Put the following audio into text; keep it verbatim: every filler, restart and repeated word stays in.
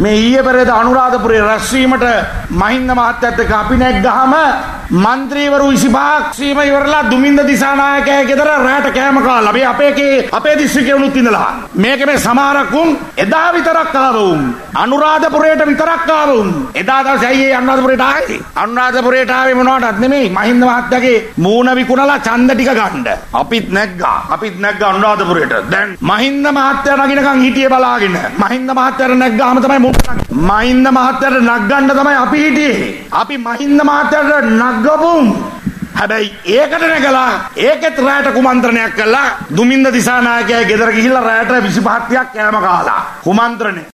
මේ ඊයේ පෙරේද අනුරාධපුරේ රැස්වීමට මහින්ද මහත්තයත් එක්ක අපි නැග්ගාම මන්ත්‍රීවරු විසිපහක් සීම ඉවරලා දුමින්ද දිසානායකයා ගෙදර රැට කෑම කාලා අපි අපේ අපේ දිස්ත්‍රික්කේ උනුත් ඉඳලා මේක මේ සමහරකුන් එදා විතරක් ආවුම් අනුරාධපුරේට විතරක් ආවුම් එදා දවසේ අයියේ අනුරාධපුරේට ආවේ අනුරාධපුරේට ආවේ මොනවටත් නෙමෙයි මහින්ද මහත්තයාගේ මූණ විකුණලා ඡන්ද ටික ගන්න අපිත් නැග්ගා අපිත් නැග්ගා අනුරාධපුරේට දැන් මහින්ද මහත්තයා නගිනකන් හිටියේ බලාගෙන මහින්ද මහත්තයාට නැග්ගාම තමයි මහින්ද මහත්තයාට නග්ගන්න තමයි අපි හිටියේ අපි මහින්ද මහත්තයාට නග්ගපුම් හැබැයි ඒකට නැගලා ඒකෙත් රැට කුමන්ත්‍රණයක් කළා දුමින්ද දිසානායකයා ගෙදර ගිහිල්ලා රැට විසිපහක් කෑම කාලා කුමන්ත්‍රණේ